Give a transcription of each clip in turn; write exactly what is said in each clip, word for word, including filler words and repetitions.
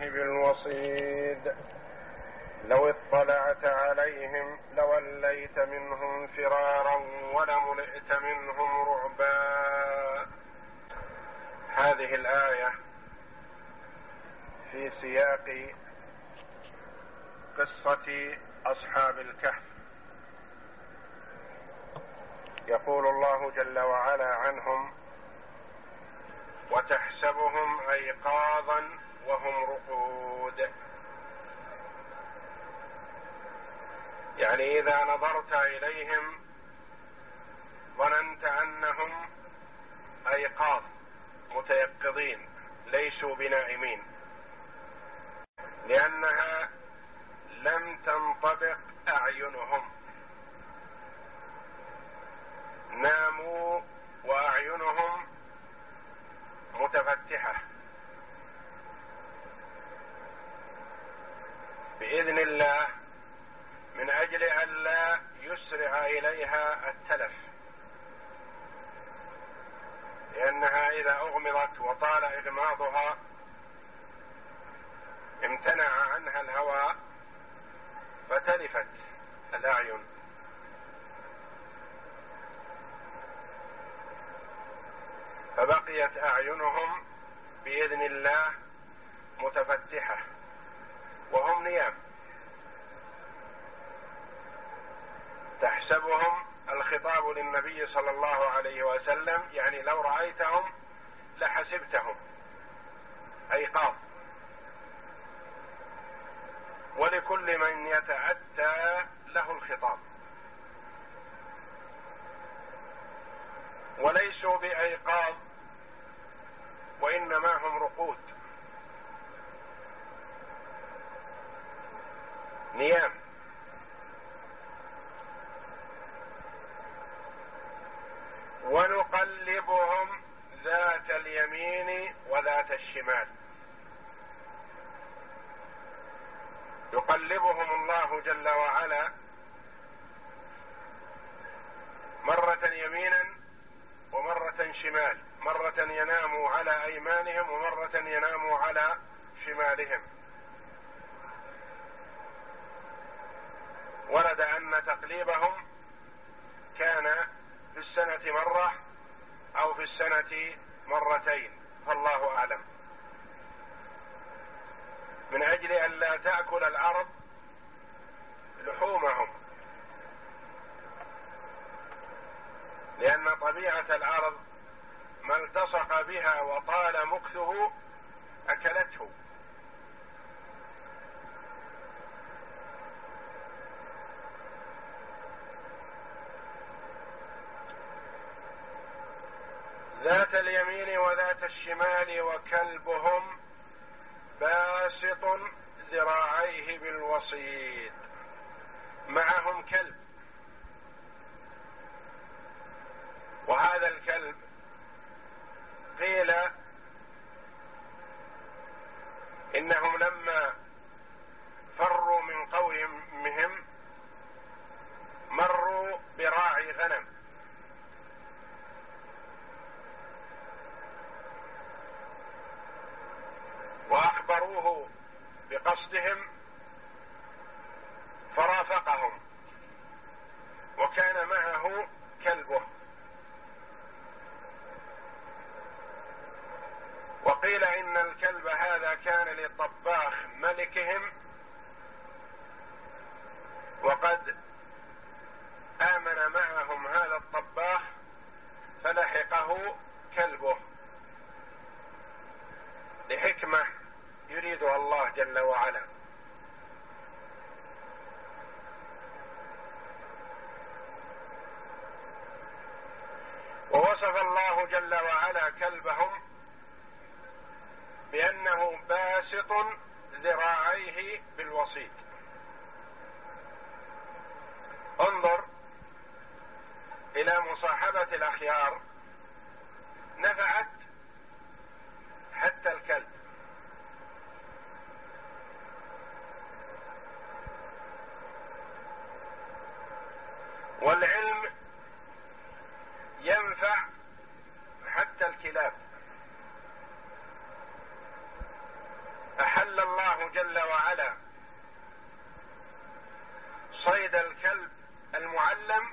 بالوصيد لو اطلعت عليهم لوليت منهم فرارا ولملئت منهم رعبا. هذه الآية في سياق قصة أصحاب الكهف. يقول الله جل وعلا عنهم: وتحسبهم أيقاظا وهم رقود. يعني إذا نظرت إليهم ظننت أنهم أيقاظ متيقظين ليسوا بنائمين، لأنها لم تنطبق أعينهم، ناموا وأعينهم متفتحة بإذن الله من أجل أن لا يسرع إليها التلف، لأنها إذا أغمضت وطال إغماضها امتنع عنها الهواء فتلفت الأعين. فبقيت أعينهم بإذن الله متفتحة وهم نيام. تحسبهم، الخطاب للنبي صلى الله عليه وسلم، يعني لو رأيتهم لحسبتهم أيقاظ، ولكل من يتأتى له الخطاب، وليسوا بأيقاظ وإنما هم رقود نيام. ونقلبهم ذات اليمين وذات الشمال. يقلبهم الله جل وعلا مرة يمينا ومرة شمال، مرة يناموا على أيمانهم ومرة يناموا على شمالهم. ورد أن تقليبهم كان في السنة مرة أو في السنة مرتين، فالله أعلم، من أجل أن لا تأكل الأرض لحومهم، لأن طبيعة الأرض ما التصق بها وطال مكثه أكلته. ذات اليمين وذات الشمال وكلبهم باسط ذراعيه بالوصيد. معهم كلب، وهذا الكلب قيل إنهم لما فروا من قومهم مروا براعي غنم، وأخبروه بقصدهم فرافقهم وكان معه كلبه. وقيل إن الكلب هذا كان للطباخ ملكهم، وقد آمن معهم هذا الطباخ فلحقه كلبه لحكمة يريدها الله جل وعلا. ووصف الله جل وعلا كلبهم بأنه باسط ذراعيه بالوصيد. انظر إلى مصاحبة الأخيار، نفعت حتى الكلب. والعلم ينفع حتى الكلاب. أحل الله الله جل وعلا صيد الكلب المعلم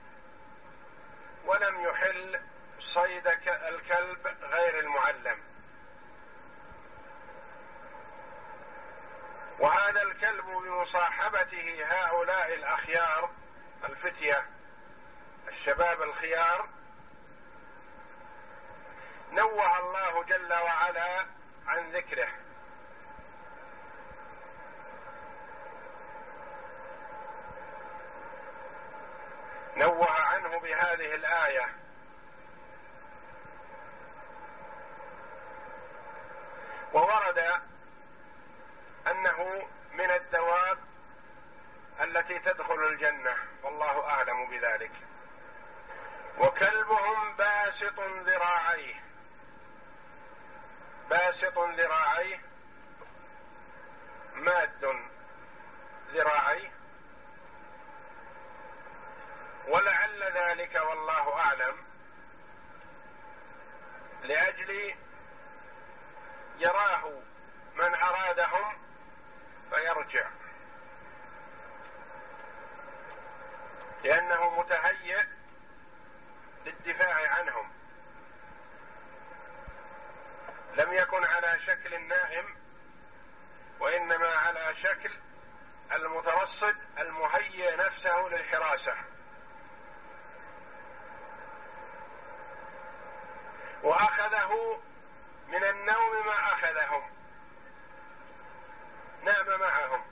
ولم يحل صيد الكلب غير المعلم. وهذا الكلب بمصاحبته هؤلاء الأخيار الفتية الشباب الخيار نوه الله جل وعلا عن ذكره، نوه عنه بهذه الآية، وورد أنه من الدواب التي تدخل الجنة والله أعلم بذلك. وكلبهم باسط ذراعيه، باسط ذراعيه ماد ذراعيه، ولعل ذلك والله أعلم لأجل يراه من أرادهم فيرجع، لأنه متهيئ للدفاع عنهم، لم يكن على شكل النائم وإنما على شكل المترصد المهيئ نفسه للحراسة. وأخذه من النوم ما أخذهم، نام معهم،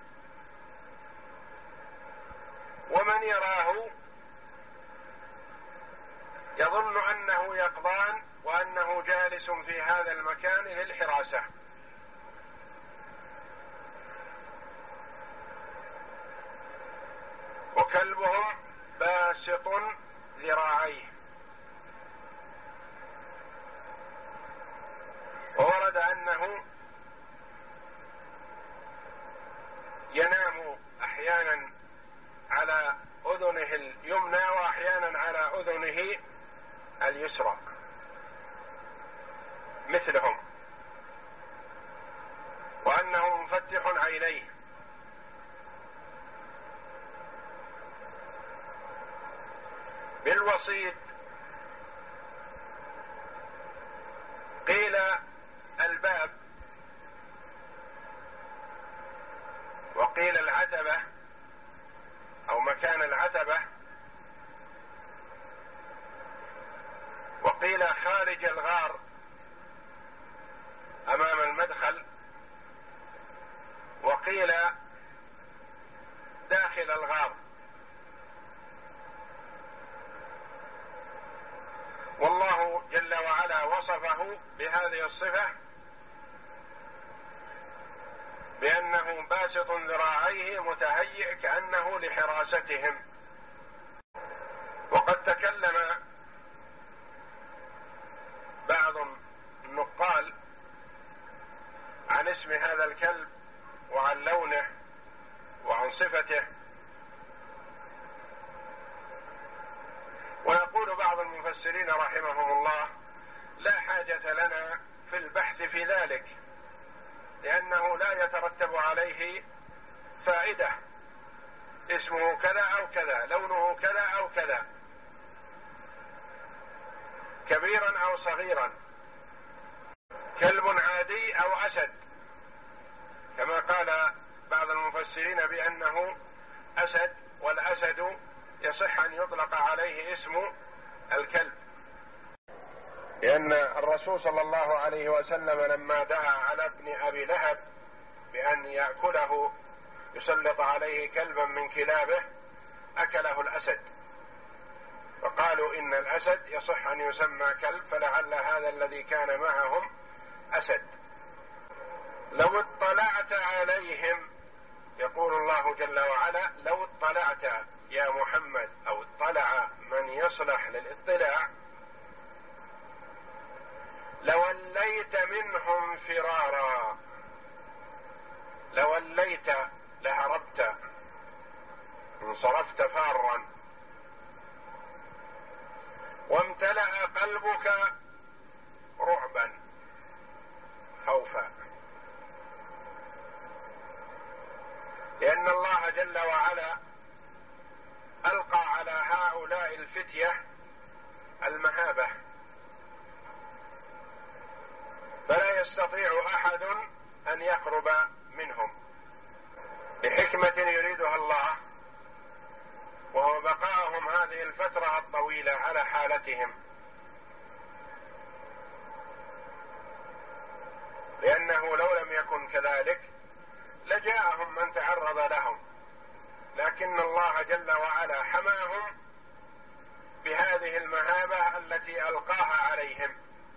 ومن يراه يظن أنه يقظان وأنه جالس في هذا المكان للحراسة. وكلبهم باسط ذراعيه. وورد أنه ينام أحيانا على أذنه اليمنى وأحيانا على أذنه اليسرى مثلهم، وأنه مفتح عينيه. بالوسيط قيل الباب، وقيل العتبة أو مكان العتبة، وقيل خارج الغار أمام المدخل، وقيل داخل الغار. والله جل وعلا وصفه بهذه الصفة بأنه باسط ذراعيه متهيئ كأنه لحراستهم. وقد تكلم بعض النقال عن اسم هذا الكلب وعن لونه وعن صفته، ويقول بعض المفسرين رحمهم الله: لا حاجة لنا في البحث في ذلك، لأنه لا يترتب عليه فائدة، اسمه كذا أو كذا، لونه كذا أو كذا، كبيرا أو صغيرا، كلب عادي أو أسد، كما قال بعض المفسرين بأنه أسد، والأسد يصح أن يطلق عليه اسم الكلب، لأن الرسول صلى الله عليه وسلم لما دعا على ابن أبي لهب بأن يأكله يسلط عليه كلبا من كلابه أكله الأسد، فقالوا إن الأسد يصح أن يسمى كلب، فلعل هذا الذي كان معهم أسد. لو اطلعت عليهم، يقول الله جل وعلا: لو اطلعت يا محمد، أو اطلع من يصلح للاطلاع، لوليت منهم فرارا، لوليت لهربت، انصرفت فارا، وامتلأ قلبك رعبا خوفا. لأن الله جل وعلا ألقى على هؤلاء الفتية المهابة، فلا يستطيع أحد أن يقرب منهم لحكمة يريدها الله، وهو بقاءهم هذه الفترة الطويلة على حالتهم، لأنه لو لم يكن كذلك لجاءهم من تعرض لهم، لكن الله جل وعلا حماهم بهذه المهابة التي ألقاها عليهم.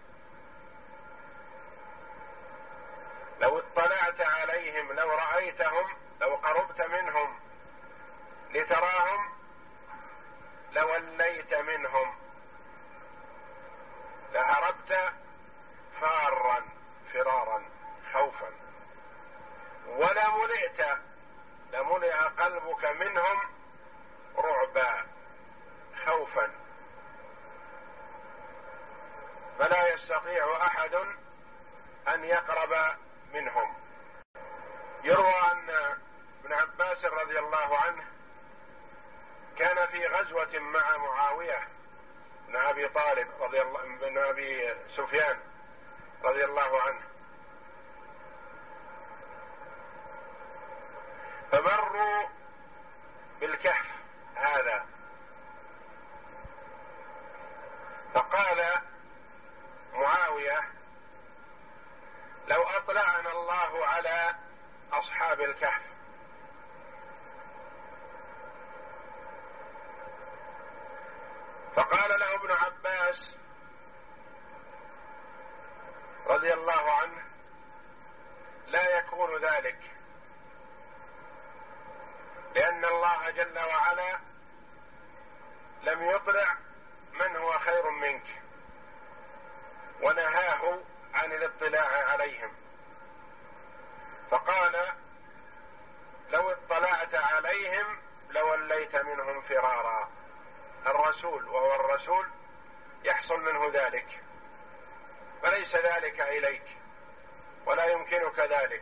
لو اطلعت عليهم، لو رأيتهم، لو قربت منهم لتراهم لوليت منهم، لهربت فارا فرارا خوفا، ولملئت لملئ قلبك منهم رعبا خوفا، فلا يستطيع أحد أن يقرب منهم. يروى أن ابن عباس رضي الله عنه كان في غزوة مع معاوية بن أبي طالب رضي الله بن أبي سفيان رضي الله عنه، فمروا بالكهف هذا، فقال معاوية: لو أطلعنا الله على أصحاب الكهف فقال له ابن عباس رضي الله عنه: لا يكون ذلك، لأن الله جل وعلا لم يطلع من هو خير منك ونهاه عن الاطلاع عليهم، فقال: لو اطلعت عليهم لوليت منهم فرارا. الرسول وهو الرسول يحصل منه ذلك، فليس ذلك إليك ولا يمكنك ذلك.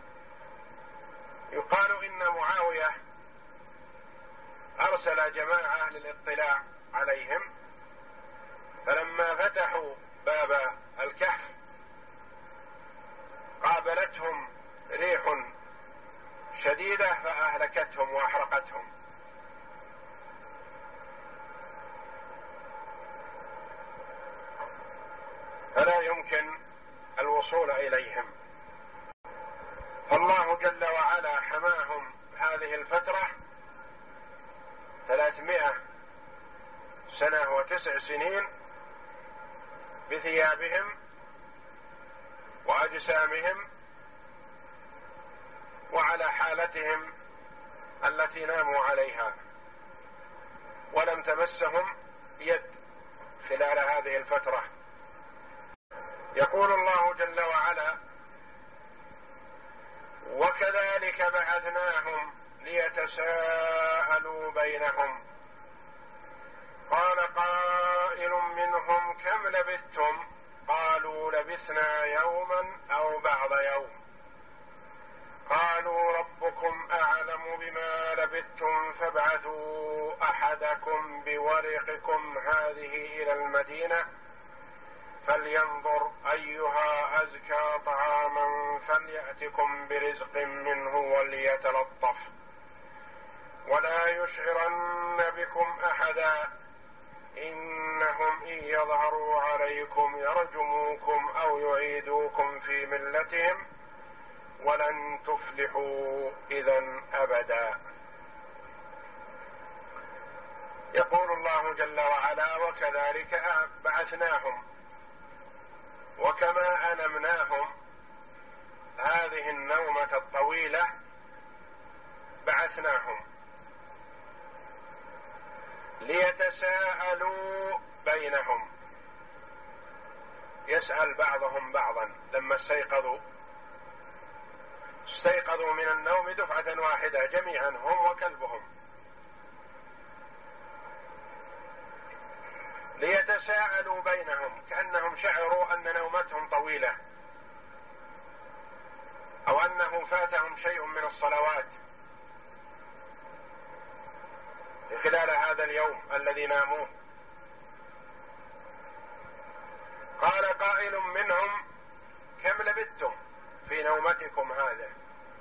يقال إن معاوية أرسل جماعة للاطلاع عليهم، فلما فتحوا باب الكهف قابلتهم ريح شديدة فأهلكتهم وأحرقتهم، فلا يمكن الوصول إليهم. فالله جل وعلا حماهم هذه الفترة ثلاثمائة سنة وتسع سنين بثيابهم وأجسامهم وعلى حالتهم التي ناموا عليها، ولم تمسهم يد خلال هذه الفترة. يقول الله جل وعلا: وكذلك بعثناهم ليتساءلوا بينهم قال قائل منهم كم لبثتم قالوا لبثنا يوما أو بعض يوم قالوا ربكم أعلم بما لبثتم فابعثوا أحدكم بورقكم هذه إلى المدينة فلينظر أيها أزكى طعاما فليأتكم برزق منه وليتلطف ولا يشعرن بكم أحدا إنهم إن يظهروا عليكم يرجموكم أو يعيدوكم في ملتهم ولن تفلحوا إذا أبدا. يقول الله جل وعلا: وكذلك بعثناهم، وكما أنمناهم هذه النومة الطويلة بعثناهم ليتساءلوا بينهم، يسأل بعضهم بعضا لما استيقظوا استيقظوا من النوم دفعة واحدة جميعا هم وكلبهم، ليتساءلوا بينهم كأنهم شعروا أن نومتهم طويلة أو أنه فاتهم شيء من الصلوات خلال هذا اليوم الذي ناموه. قال قائل منهم كم لبثتم في نومتكم هذا؟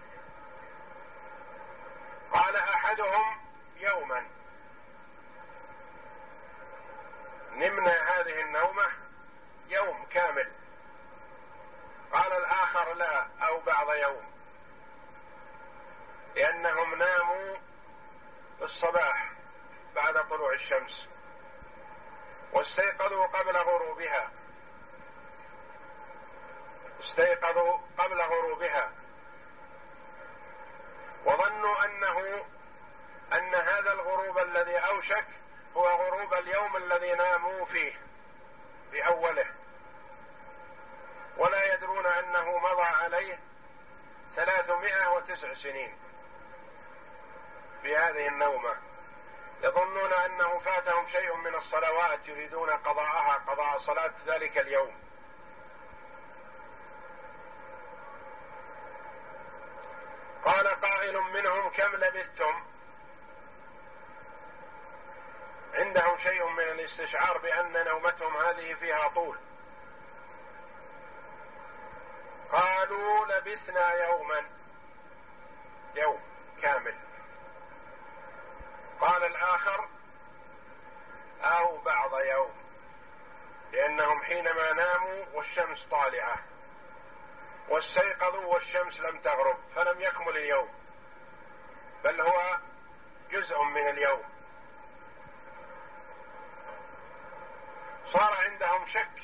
قال أحدهم يوما، نمنا هذه النومة يوم كامل. قال الآخر لا، أو بعض يوم، لأنهم ناموا الصباح بعد طلوع الشمس واستيقظوا قبل غروبها استيقظوا قبل غروبها وظنوا أنه أن هذا الغروب الذي أوشك هو غروب اليوم الذي ناموا فيه بأوله، ولا يدرون أنه مضى عليه ثلاثمائة وتسع سنين في هذه النومة. يظنون أنه فاتهم شيء من الصلوات يريدون قضاءها، قضاء صلاة ذلك اليوم. قال قائل منهم كم لبثتم؟ عندهم شيء من الاستشعار بأن نومتهم هذه فيها طول. قالوا لبثنا يوما، يوم كامل. قال الآخر أو بعض يوم، لأنهم حينما ناموا والشمس طالعة واستيقظوا والشمس لم تغرب فلم يكمل اليوم، بل هو جزء من اليوم. صار عندهم شك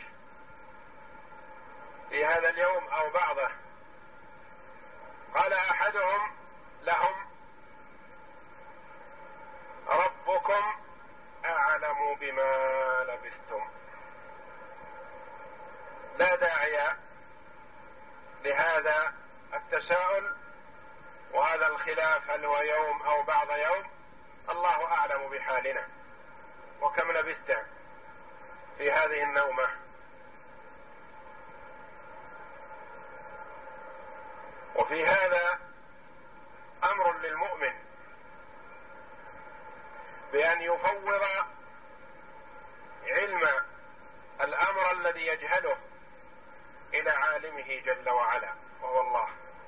في هذا اليوم أو بعضه. قال أحدهم لهم ربكم أعلم بما لبثتم. لا داعي لهذا التساؤل وهذا الخلاف هل هو يوم أو بعض يوم، الله أعلم بحالنا وكم لبثت في هذه النومة. وفي هذا أمر للمؤمن بأن يفوض علم الأمر الذي يجهله إلى عالمه جل وعلا وهو الله.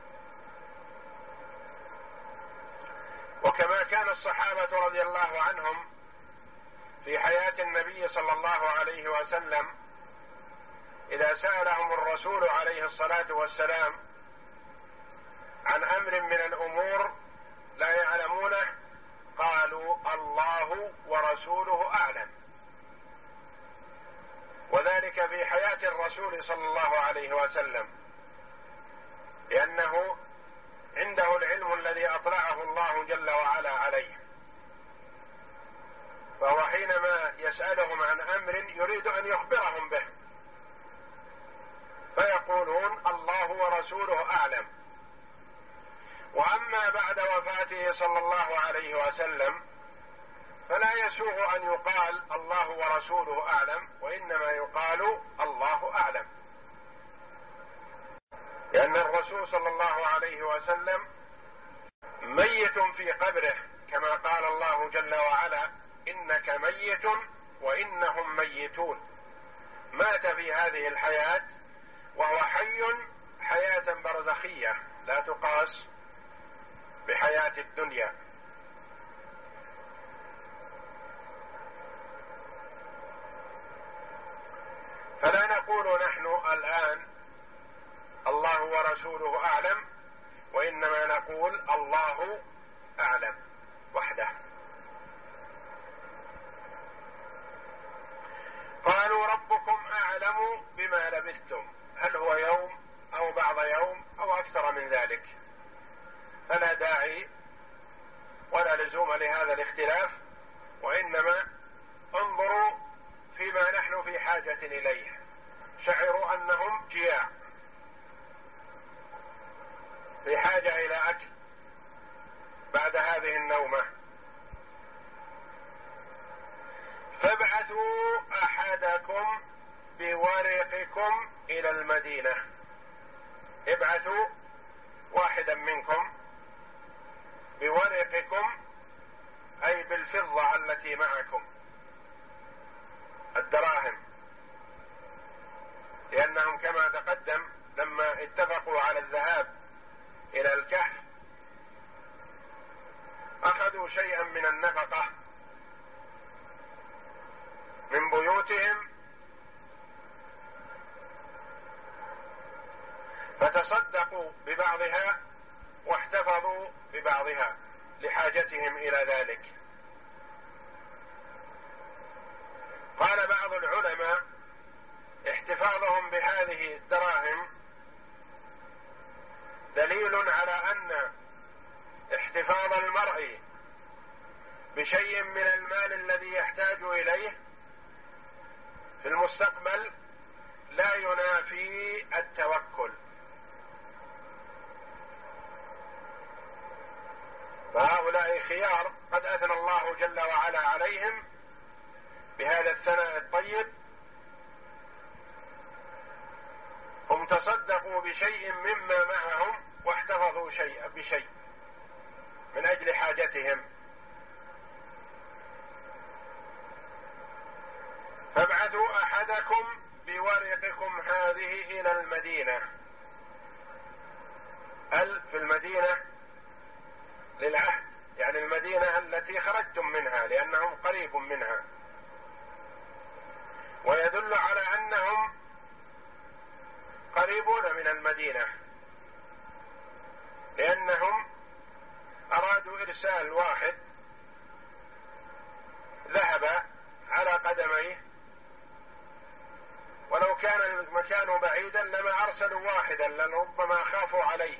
وكما كان الصحابة رضي الله عنهم في حياة النبي صلى الله عليه وسلم إذا سألهم الرسول عليه الصلاة والسلام عن أمر من الأمور لا يعلمونه قالوا الله ورسوله أعلم. وذلك في حياة الرسول صلى الله عليه وسلم، لأنه عنده العلم الذي أطلعه الله جل وعلا عليه، فهو حينما يسألهم عن أمر يريد أن يخبرهم به فيقولون الله ورسوله أعلم. وأما بعد وفاته صلى الله عليه وسلم فلا يسوغ أن يقال الله ورسوله أعلم، وإنما يقال الله أعلم، لأن الرسول صلى الله عليه وسلم ميت في قبره، كما قال الله جل وعلا إنك ميت وإنهم ميتون. مات في هذه الحياة وهو حي حياة برزخية لا تقاس بحياة الدنيا. فلا نقول نحن الآن الله ورسوله أعلم، وإنما نقول الله أعلم وحده. قالوا ربكم أعلم بما لبثتم، هل هو يوم أو بعض يوم أو أكثر من ذلك، فلا داعي ولا لزوم لهذا الاختلاف، وإنما انظروا فيما نحن في حاجة إليه. شعروا أنهم جياع في حاجة إلى أكل بعد هذه النومة. فابعثوا أحدكم بورقكم إلى المدينة، ابعثوا واحدا منكم بورقكم أي بالفضة الفضة التي معكم، الدراهم، لأنهم كما تقدم لما اتفقوا على الذهاب إلى الكهف أخذوا شيئا من النفقة من بيوتهم فتصدقوا ببعضها واحتفظوا ببعضها لحاجتهم إلى ذلك. قال بعض العلماء احتفاظهم بهذه الدراهم دليل على أن احتفاظ المرء بشيء من المال الذي يحتاج إليه في المستقبل لا ينافي التوكل، فهؤلاء خيار قد أثنى الله جل وعلا عليهم بهذا الثناء الطيب، هم تصدقوا بشيء مما معهم واحتفظوا شيء بشيء من أجل حاجتهم. فابعثوا أحدكم بورقكم هذه إلى المدينة. ال في المدينة للعهد، يعني المدينة التي خرجتم منها لأنهم قريب منها، ويدل على أنهم قريبون من المدينة لأنهم أرادوا إرسال واحد ذهب على قدميه، ولو كان المكان بعيدا لما أرسلوا واحدا لربما خافوا عليه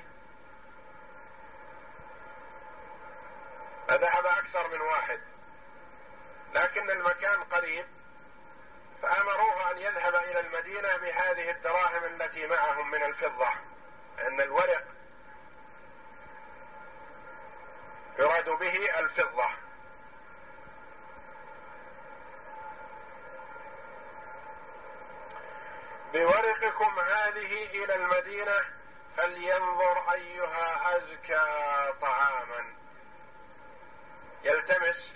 فذهب أكثر من واحد، لكن المكان قريب فأمروه أن يذهب إلى المدينة بهذه الدراهم التي معهم من الفضة، لأن الورق يراد به الفضة. بورقكم هذه إلى المدينة فلينظر أيها أزكى طعاما، يلتمس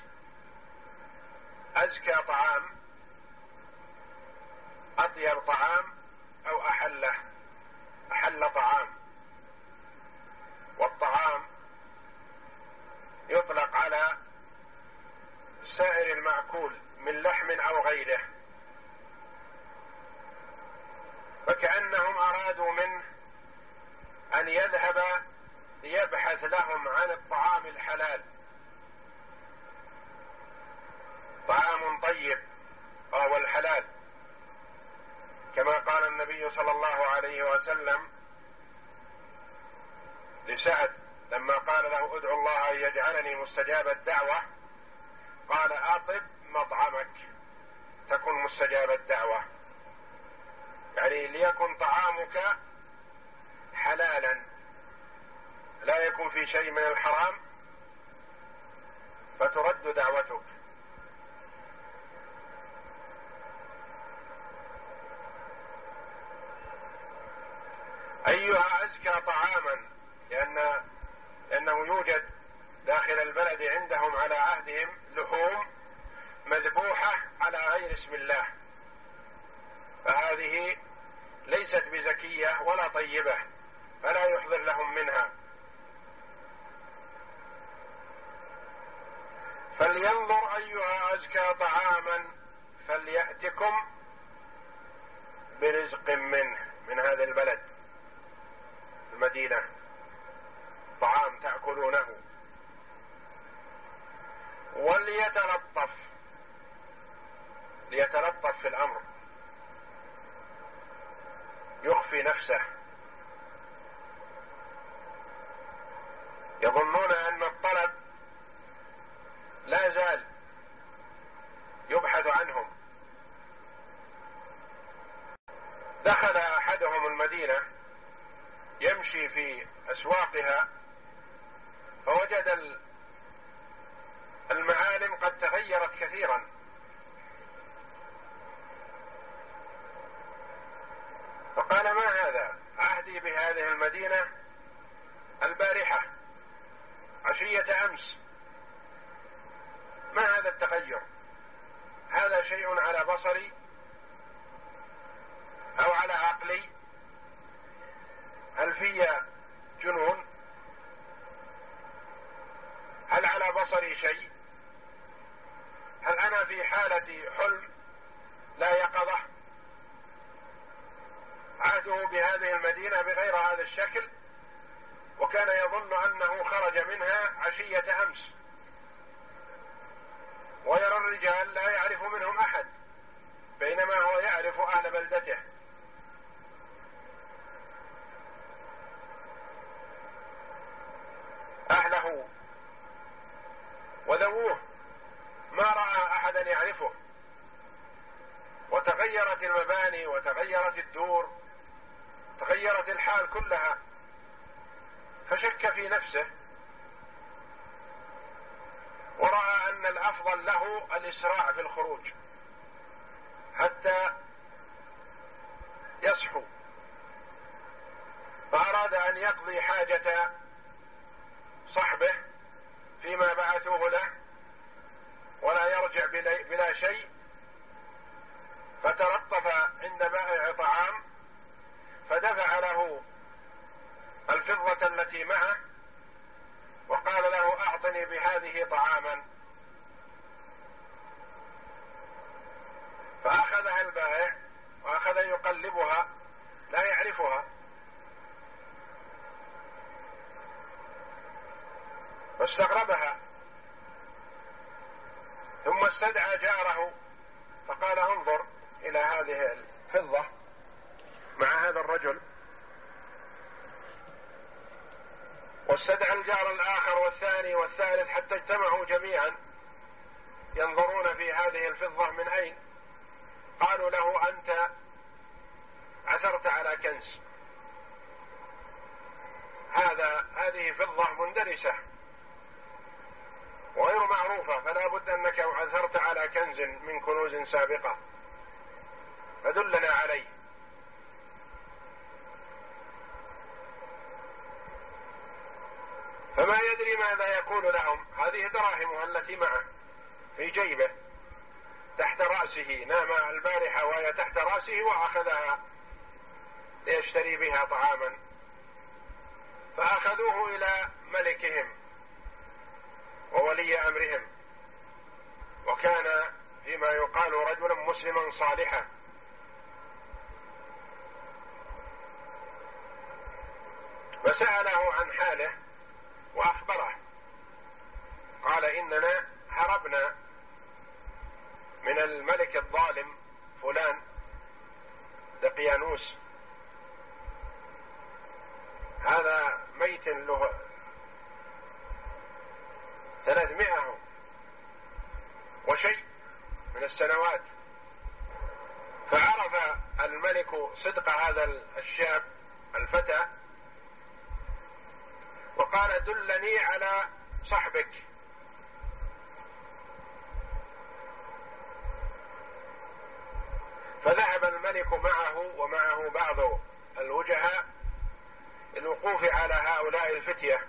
أزكى طعام، أطيب طعام أو أحله، أحل طعام. والطعام يطلق على سائر المأكول من لحم أو غيره، فكأنهم أرادوا منه أن يذهب يبحث لهم عن الطعام الحلال، طعام طيب وهو الحلال، كما قال النبي صلى الله عليه وسلم لسعد لما قال له ادعو الله أن يجعلني مستجاب الدعوة، قال أطب مطعمك تكن مستجاب الدعوة، يعني ليكن طعامك حلالا لا يكن في شيء من الحرام فترد دعوتك. أيها أزكى طعاما، لأن لأنه يوجد داخل البلد عندهم على عهدهم لحوم مذبوحة على غير اسم الله، فهذه ليست بزكية ولا طيبة فلا يحضر لهم منها. فلينظر أيها أزكى طعاما فليأتكم برزق منه، من هذا البلد المدينة، طعام تأكلونه، وليتلطف، ليتلطف في الأمر، يخفي نفسه، يظنون أن الطلب لا زال يبحث عنهم. دخل أحدهم المدينة يمشي في أسواقها فوجد المعالم قد تغيرت كثيرا، فقال ما هذا؟ عهدي بهذه المدينة البارحة عشية أمس، ما هذا التغير؟ هذا شيء على بصري أو على عقلي؟ هل في جنون؟ هل على بصري شيء؟ هل أنا في حالة حلم لا يقظة؟ عهده بهذه المدينة بغير هذا الشكل، وكان يظن أنه خرج منها عشية أمس، ويرى الرجال لا يعرف منهم أحد، بينما هو يعرف أهل بلدته. أهله وذووه، ما رأى أحدا يعرفه، وتغيرت المباني وتغيرت الدور، تغيرت الحال كلها، فشك في نفسه ورأى أن الأفضل له الإسراع في الخروج حتى يصحو، فأراد أن يقضي حاجة صحبه فيما بعثوه له ولا يرجع بلا شيء، فتلطف عند بائع طعام فدفع له الفضة التي معه وقال له أعطني بهذه طعاما، فأخذها البائع وأخذ يقلبها لا يعرفها، فاستغربها، ثم استدعى جاره فقال انظر إلى هذه الفضة مع هذا الرجل، واستدعى الجار الآخر والثاني والثالث حتى اجتمعوا جميعا ينظرون في هذه الفضة من أين. قالوا له أنت عثرت على كنز، هذا هذه فضة مندرسة وغير معروفة، فلا بد أنك عثرت على كنز من كنوز سابقة فدلنا عليه. فما يدري ماذا يقول لهم، هذه دراهمها التي معه في جيبه تحت رأسه، نام البارحة وهي تحت رأسه وأخذها ليشتري بها طعاما، فأخذوه إلى ملكهم وولي أمرهم، وكان فيما يقال رجلا مسلما صالحا، فسأله عن حاله وأخبره، قال إننا هربنا من الملك الظالم فلان دقيانوس، هذا ميت له ثلاثمائة وشيء من السنوات. فعرف الملك صدق هذا الشاب الفتى وقال دلني على صحبك، فذهب الملك معه ومعه بعض الوجهاء للوقوف على هؤلاء الفتية،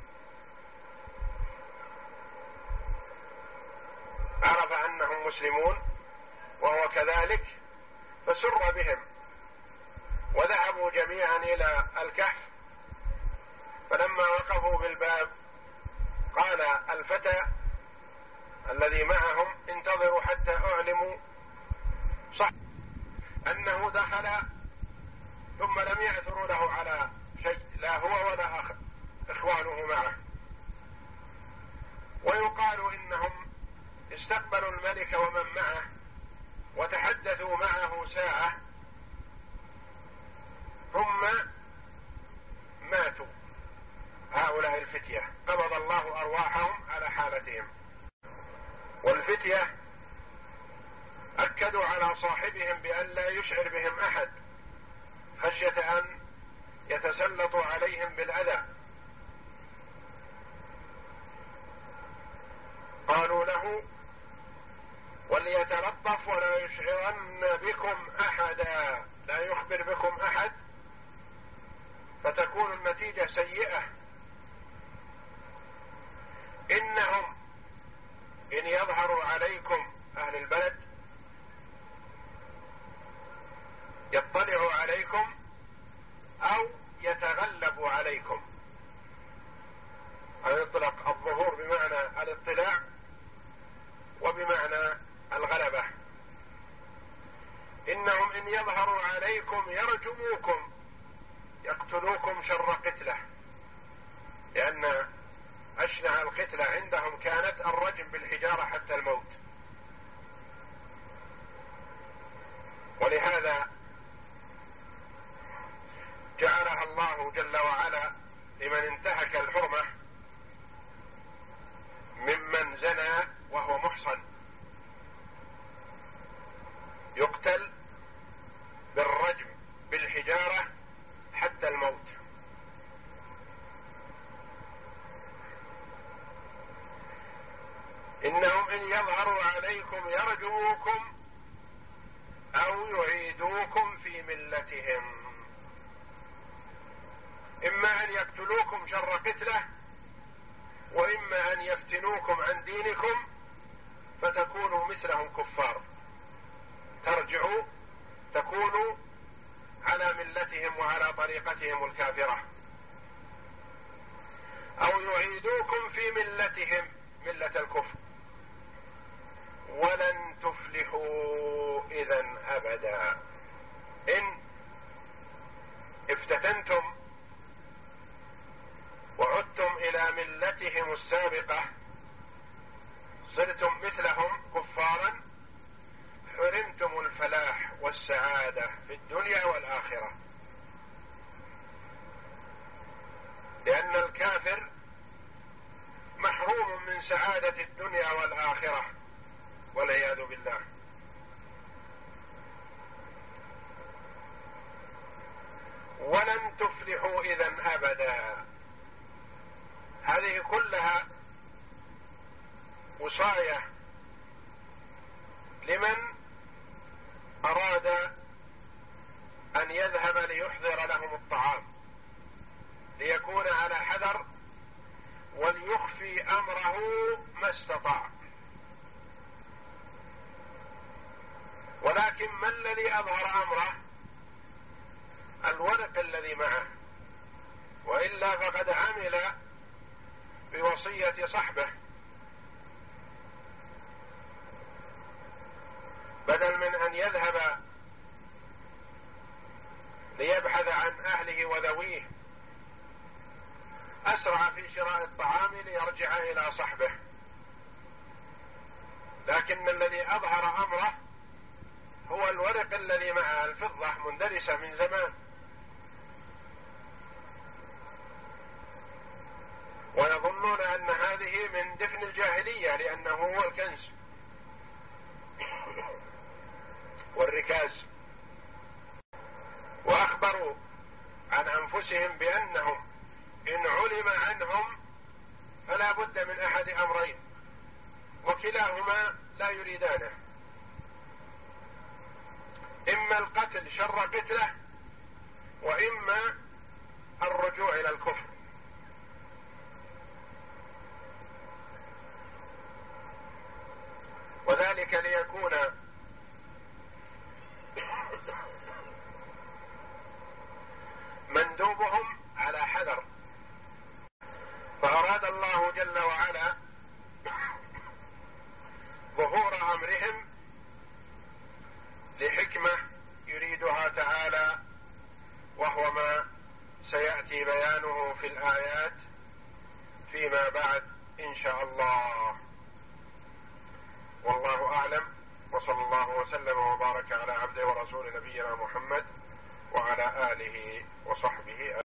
عرف أنهم مسلمون وهو كذلك فسر بهم، وذهبوا جميعا إلى الكهف، فلما وقفوا بالباب قال الفتى الذي معهم انتظروا حتى أعلموا صح أنه دخل، ثم لم يعثروا له على شيء، لا هو ولا أخ إخوانه معه. ويقال إنهم استقبلوا الملك ومن معه وتحدثوا معه ساعة ثم ماتوا هؤلاء الفتية، قبض الله أرواحهم على حالتهم. والفتية أكدوا على صاحبهم بأن لا يشعر بهم أحد خشية أن يتسلطوا عليهم بالأذى. قالوا له وليتلطف ولا يشعرن بكم أحدا، لا يخبر بكم أحد فتكون النتيجة سيئة. إنهم إن يظهروا عليكم أهل البلد يطلعوا عليكم أو يتغلبوا عليكم. يطلق الظهور بمعنى الاطلاع وبمعنى الغلبة. إنهم إن يظهروا عليكم يرجموكم يقتلوكم شر قتلة، لأن أشنع القتلة عندهم كانت الرجم بالحجارة حتى الموت. ولهذا جعلها الله جل وعلا لمن انتهك الحرمة ممن زنى وهو محصن يقتل بالرجم بالحجارة حتى الموت. إنهم إن يظهروا عليكم يرجموكم أو يعيدوكم في ملتهم، إما أن يقتلوكم شر قتلة وإما أن يفتنوكم عن دينكم فتكونوا مثلهم كفار، ترجعوا تكونوا على ملتهم وعلى طريقتهم الكافرة، أو يعيدوكم في ملتهم ملة الكفر، ولن تفلحوا إذن أبدا. إن افتتنتم وعدتم إلى ملتهم السابقة صرتم مثلهم كفارا حرمتم الفلاح والسعادة في الدنيا والآخرة، لأن الكافر محروم من سعادة الدنيا والآخرة والعياذ بالله. ولن تفلحوا إذن أبدا، هذه كلها وصاية لمن أراد أن يذهب ليحضر لهم الطعام ليكون على حذر وليخفي أمره ما استطاع. ولكن ما الذي أظهر أمره؟ الورق الذي معه، وإلا فقد عمل بوصية صحبه، بدل من أن يذهب ليبحث عن أهله وذويه أسرع في شراء الطعام ليرجع إلى صحبه. لكن الذي أظهر أمره هو الورق الذي معه، الفضة مندرسة من زمان، ويظنون أن هذه من دفن الجاهلية لأنه هو الكنز والركاز. وأخبروا عن أنفسهم بأنهم إن علم عنهم فلا بد من أحد أمرين، وكلاهما لا يريدانه: إما القتل شر قتله وإما الرجوع إلى الكفر. وذلك ليكون مندوبهم على حذر. فأراد الله جل وعلا ظهور أمرهم لحكمة يريدها تعالى، وهو ما سيأتي بيانه في الآيات فيما بعد إن شاء الله. والله أعلم، وصلى الله وسلم وبارك على عبده ورسول نبينا محمد وعلى آله وصحبه.